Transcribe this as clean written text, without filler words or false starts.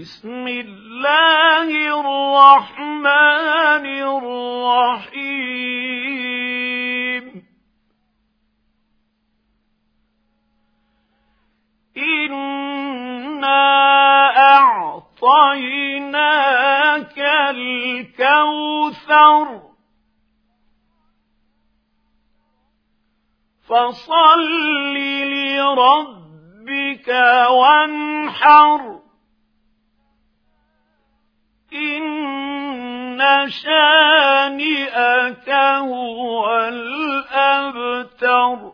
بسم الله الرحمن الرحيم إنا أعطيناك الكوثر فصل لربك وانحر إن شانئك هو الأبتر.